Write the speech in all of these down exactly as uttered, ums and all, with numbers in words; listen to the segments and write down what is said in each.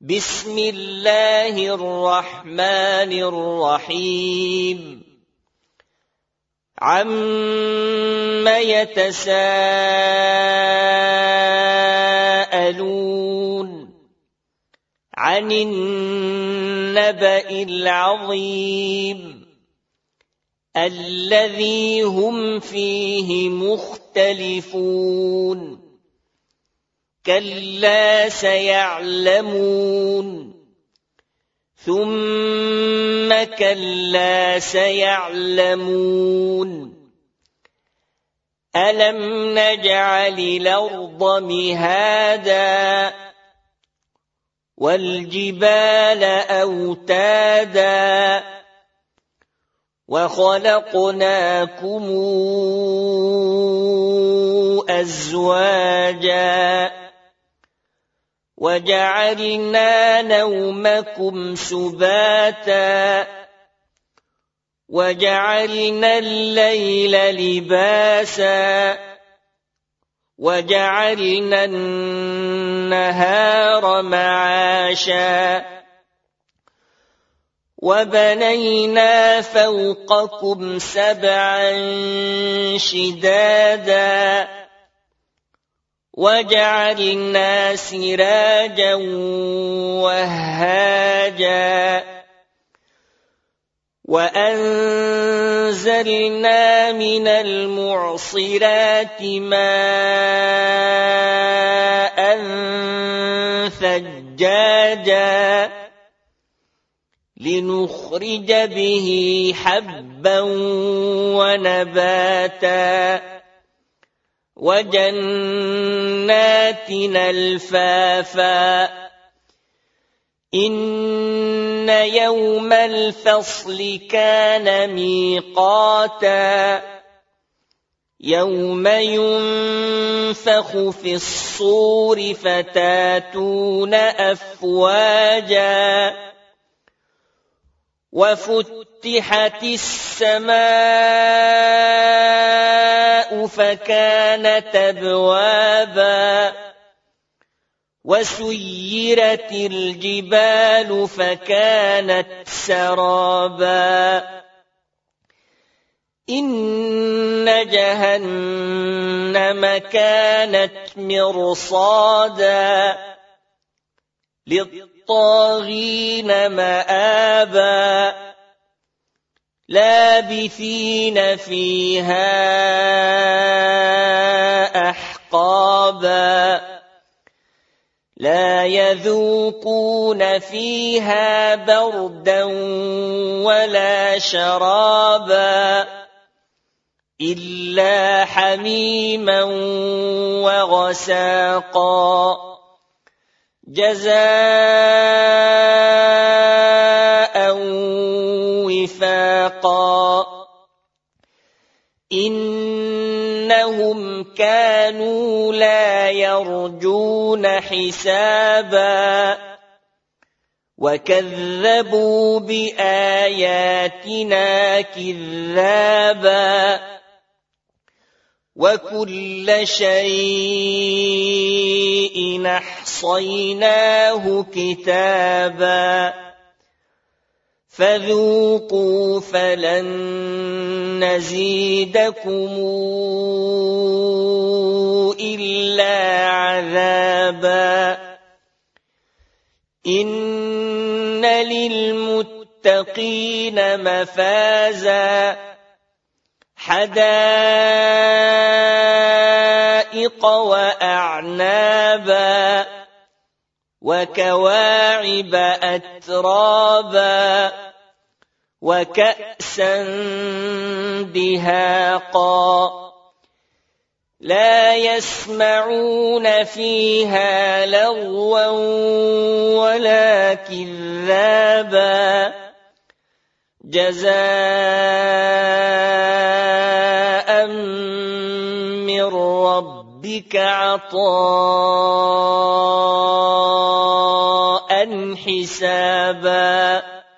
بسم الله الرحمن الرحيم عَمَّ يتساءلون عن النبأ العظيم الذي هم فيه مختلفون كلا سيعلمون ثم كلا سيعلمون ألم نجعل الأرض مهادا والجبال أوتادا وخلقناكم أزواجا وجعلنا نومكم سباتا وجعلنا الليل لباسا وجعلنا النهار معاشا وبنينا فوقكم سبعا شدادا وجعلنا سراجا وهاجا وأنزلنا من المعصرات ماء ثجاجا لنخرج به حبا ونباتا وجنات ألفافا إن يوم الفصل كان ميقاتا يوم ينفخ في الصور فتاتون أفواجا وفتحت السماء فكانت أبوابا وسيرت الجبال فكانت سرابا إن جهنم كانت مرصادا للطاغين مآبا لابثين فيها أحقابا لا يذوقون فيها بردا ولا شرابا إلا حميما وغساقا جزاء وفاقا إنهم كانوا لا يرجون حسابا وكذبوا بآياتنا كذابا وكل شيء أحصيناه كتابا فذوقوا فلن نزيدكم إلا عذابا إن للمتقين مفازا حدائق وأعنابا وكواعب أترابا وكأسا دهاقا لا يسمعون فيها لغوا ولا كذابا جزاء من ربك عطاء حسابا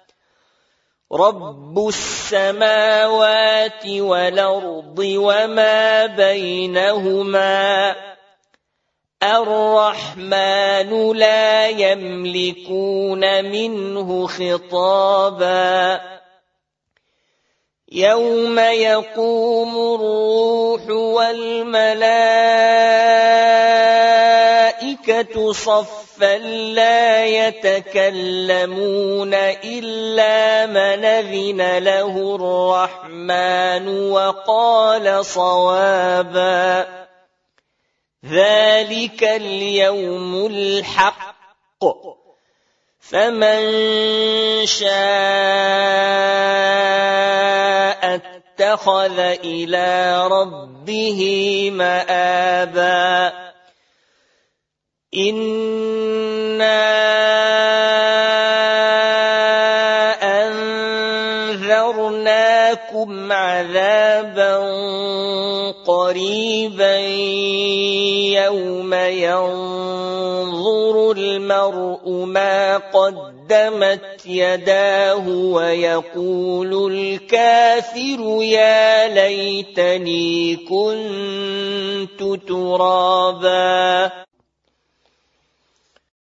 رب السماوات والأرض وما بينهما الرحمن لا يملكون منه خطابا يوم يقوم الروح والملائكة صفا لا يتكلمون إلا من أذن له الرحمن وقال صوابا ذلك اليوم الحق فمن شاء اتخذ إلى ربه مآبا إنا أنذرناكم عذابا قريبا يوم ينظر المرء ما قدمت يداه ويقول الكافر يا ليتني كنت ترابا